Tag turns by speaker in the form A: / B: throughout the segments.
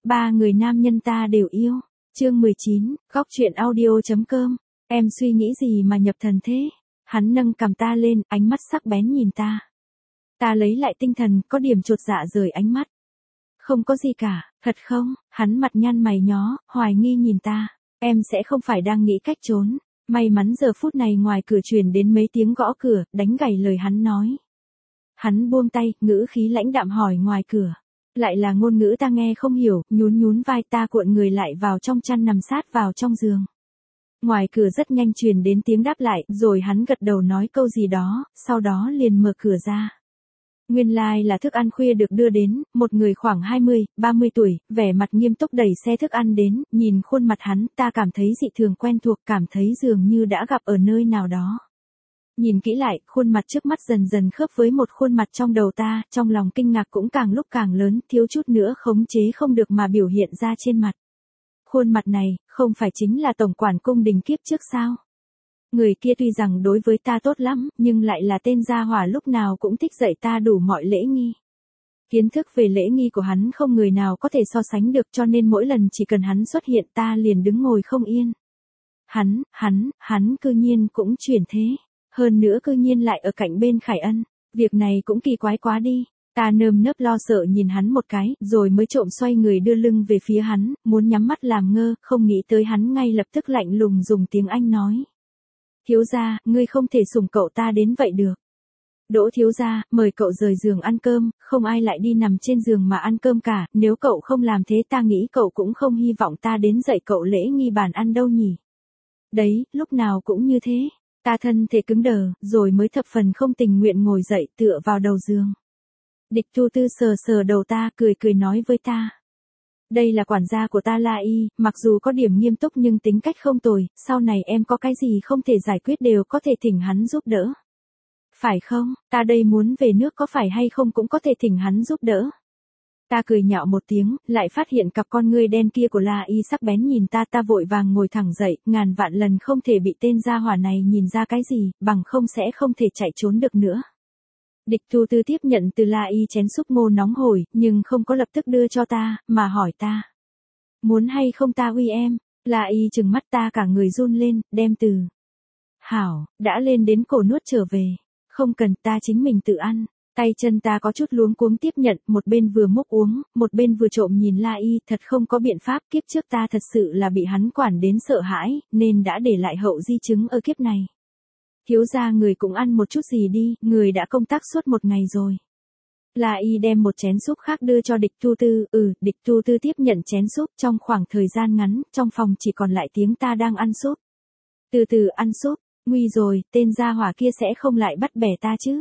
A: ba người nam nhân ta đều yêu. Chương 19, góc truyện audio.com. Em suy nghĩ gì mà nhập thần thế? Hắn nâng cằm ta lên, ánh mắt sắc bén nhìn ta. Ta lấy lại tinh thần, có điểm chột dạ rời ánh mắt. Không có gì cả, thật không? Hắn mặt nhăn mày nhó, hoài nghi nhìn ta. Em sẽ không phải đang nghĩ cách trốn. May mắn giờ phút này ngoài cửa truyền đến mấy tiếng gõ cửa, đánh gãy lời hắn nói. Hắn buông tay, ngữ khí lãnh đạm hỏi ngoài cửa. Lại là ngôn ngữ ta nghe không hiểu, nhún vai ta cuộn người lại vào trong chăn nằm sát vào trong giường. Ngoài cửa rất nhanh truyền đến tiếng đáp lại, rồi hắn gật đầu nói câu gì đó, sau đó liền mở cửa ra. Nguyên lai là thức ăn khuya được đưa đến, một người khoảng 20, 30 tuổi, vẻ mặt nghiêm túc đẩy xe thức ăn đến, nhìn khuôn mặt hắn, ta cảm thấy dị thường quen thuộc, cảm thấy dường như đã gặp ở nơi nào đó. Nhìn kỹ lại, khuôn mặt trước mắt dần dần khớp với một khuôn mặt trong đầu ta, trong lòng kinh ngạc cũng càng lúc càng lớn, thiếu chút nữa khống chế không được mà biểu hiện ra trên mặt. Khuôn mặt này, không phải chính là tổng quản cung đình kiếp trước sao? Người kia tuy rằng đối với ta tốt lắm, nhưng lại là tên gia hỏa lúc nào cũng thích dạy ta đủ mọi lễ nghi. Kiến thức về lễ nghi của hắn không người nào có thể so sánh được, cho nên mỗi lần chỉ cần hắn xuất hiện ta liền đứng ngồi không yên. Hắn cư nhiên cũng chuyển thế. Hơn nữa cư nhiên lại ở cạnh bên Khải Ân. Việc này cũng kỳ quái quá đi. Ta nơm nớp lo sợ nhìn hắn một cái, rồi mới trộm xoay người đưa lưng về phía hắn, muốn nhắm mắt làm ngơ, không nghĩ tới hắn ngay lập tức lạnh lùng dùng tiếng Anh nói. Thiếu gia, ngươi không thể sủng cậu ta đến vậy được. Đỗ thiếu gia, mời cậu rời giường ăn cơm, không ai lại đi nằm trên giường mà ăn cơm cả, nếu cậu không làm thế ta nghĩ cậu cũng không hy vọng ta đến dạy cậu lễ nghi bàn ăn đâu nhỉ. Đấy, lúc nào cũng như thế. Ta thân thể cứng đờ, rồi mới thập phần không tình nguyện ngồi dậy tựa vào đầu giường. Địch Tu Tư sờ đầu ta, cười nói với ta. Đây là quản gia của ta La Y, mặc dù có điểm nghiêm túc nhưng tính cách không tồi, sau này em có cái gì không thể giải quyết đều có thể thỉnh hắn giúp đỡ. Phải không, ta đây muốn về nước có phải hay không cũng có thể thỉnh hắn giúp đỡ. Ta cười nhạo một tiếng, lại phát hiện cặp con ngươi đen kia của La Y sắc bén nhìn ta, ta vội vàng ngồi thẳng dậy, ngàn vạn lần không thể bị tên gia hỏa này nhìn ra cái gì, bằng không sẽ không thể chạy trốn được nữa. Địch Tu Tư tiếp nhận từ La Y chén súp ngô nóng hổi, nhưng không có lập tức đưa cho ta, mà hỏi ta. Muốn hay không ta uy em? La Y trừng mắt ta cả người run lên, đem từ. Hảo, đã lên đến cổ nuốt trở về. Không cần, ta chính mình tự ăn. Tay chân ta có chút luống cuống tiếp nhận, một bên vừa múc uống, một bên vừa trộm nhìn La Y, thật không có biện pháp, kiếp trước ta thật sự là bị hắn quản đến sợ hãi, nên đã để lại hậu di chứng ở kiếp này. Thiếu gia người cũng ăn một chút gì đi, người đã công tác suốt một ngày rồi. La Y đem một chén súp khác đưa cho Địch Tu Tư, Địch Tu Tư tiếp nhận chén súp, trong khoảng thời gian ngắn, trong phòng chỉ còn lại tiếng ta đang ăn súp. Từ từ ăn súp, nguy rồi, tên gia hỏa kia sẽ không lại bắt bẻ ta chứ.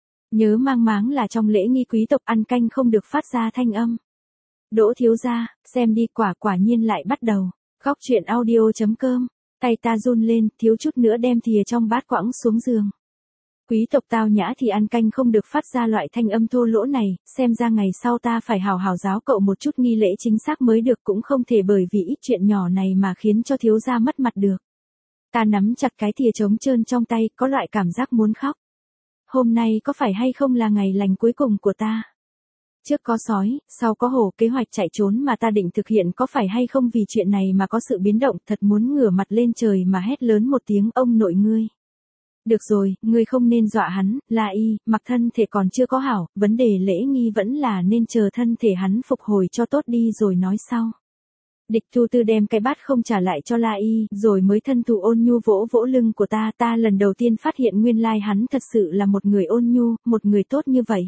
A: Nhớ mang máng là trong lễ nghi quý tộc ăn canh không được phát ra thanh âm. Đỗ thiếu gia, xem đi quả nhiên lại bắt đầu. Góc truyện audio.com. Tay ta run lên, thiếu chút nữa đem thìa trong bát quẳng xuống giường. Quý tộc tao nhã thì ăn canh không được phát ra loại thanh âm thô lỗ này, xem ra ngày sau ta phải hào hào giáo cậu một chút nghi lễ chính xác mới được, cũng không thể bởi vì ít chuyện nhỏ này mà khiến cho thiếu gia mất mặt được. Ta nắm chặt cái thìa trống trơn trong tay, có loại cảm giác muốn khóc. Hôm nay có phải hay không là ngày lành cuối cùng của ta? Trước có sói, sau có hổ, kế hoạch chạy trốn mà ta định thực hiện có phải hay không vì chuyện này mà có sự biến động, thật muốn ngửa mặt lên trời mà hét lớn một tiếng, ông nội ngươi. Được rồi, ngươi không nên dọa hắn, La Y, mặc thân thể còn chưa có hảo, vấn đề lễ nghi vẫn là nên chờ thân thể hắn phục hồi cho tốt đi rồi nói sau. Địch Tu Tư đem cái bát không trả lại cho La Y, rồi mới thân thủ ôn nhu vỗ lưng của ta, ta lần đầu tiên phát hiện nguyên lai hắn thật sự là một người ôn nhu, một người tốt như vậy.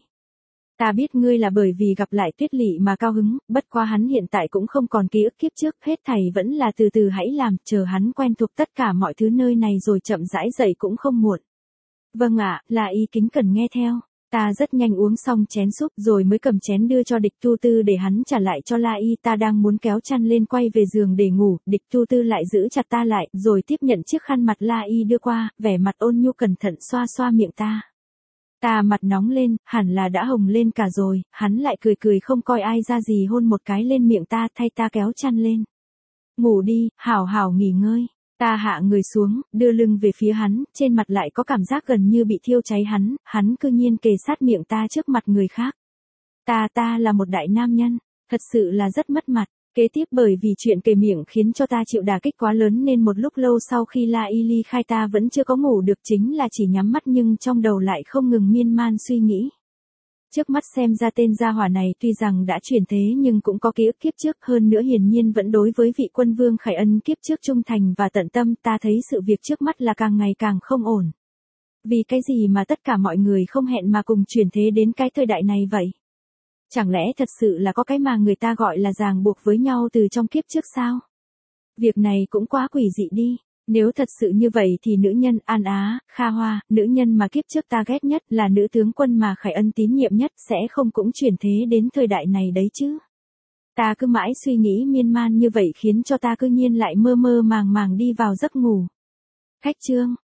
A: Ta biết ngươi là bởi vì gặp lại Tuyết Lị mà cao hứng, bất quá hắn hiện tại cũng không còn ký ức kiếp trước, hết thảy vẫn là từ từ hãy làm, chờ hắn quen thuộc tất cả mọi thứ nơi này rồi chậm rãi dậy cũng không muộn. Vâng ạ, La Y kính cẩn nghe theo. Ta rất nhanh uống xong chén súp rồi mới cầm chén đưa cho Địch Tu Tư để hắn trả lại cho La Y, ta đang muốn kéo chăn lên quay về giường để ngủ, Địch Tu Tư lại giữ chặt ta lại, rồi tiếp nhận chiếc khăn mặt La Y đưa qua, vẻ mặt ôn nhu cẩn thận xoa miệng ta. Ta mặt nóng lên, hẳn là đã hồng lên cả rồi, hắn lại cười không coi ai ra gì hôn một cái lên miệng ta, thay ta kéo chăn lên. Ngủ đi, hảo nghỉ ngơi. Ta hạ người xuống, đưa lưng về phía hắn, trên mặt lại có cảm giác gần như bị thiêu cháy hắn cư nhiên kề sát miệng ta trước mặt người khác. Ta là một đại nam nhân, thật sự là rất mất mặt. Kế tiếp bởi vì chuyện kề miệng khiến cho ta chịu đả kích quá lớn nên một lúc lâu sau khi La Y ly khai ta vẫn chưa có ngủ được, chính là chỉ nhắm mắt nhưng trong đầu lại không ngừng miên man suy nghĩ. Trước mắt xem ra tên gia hỏa này tuy rằng đã chuyển thế nhưng cũng có ký ức kiếp trước, hơn nữa hiển nhiên vẫn đối với vị quân vương Khải Ân kiếp trước trung thành và tận tâm. Ta thấy sự việc trước mắt là càng ngày càng không ổn. Vì cái gì mà tất cả mọi người không hẹn mà cùng chuyển thế đến cái thời đại này vậy? Chẳng lẽ thật sự là có cái mà người ta gọi là ràng buộc với nhau từ trong kiếp trước sao? Việc này cũng quá quỷ dị đi. Nếu thật sự như vậy thì nữ nhân An Á, Kha Hoa, nữ nhân mà kiếp trước ta ghét nhất, là nữ tướng quân mà Khải Ân tín nhiệm nhất, sẽ không cũng chuyển thế đến thời đại này đấy chứ. Ta cứ mãi suy nghĩ miên man như vậy khiến cho ta cứ nhiên lại mơ mơ màng màng đi vào giấc ngủ. Khách trương.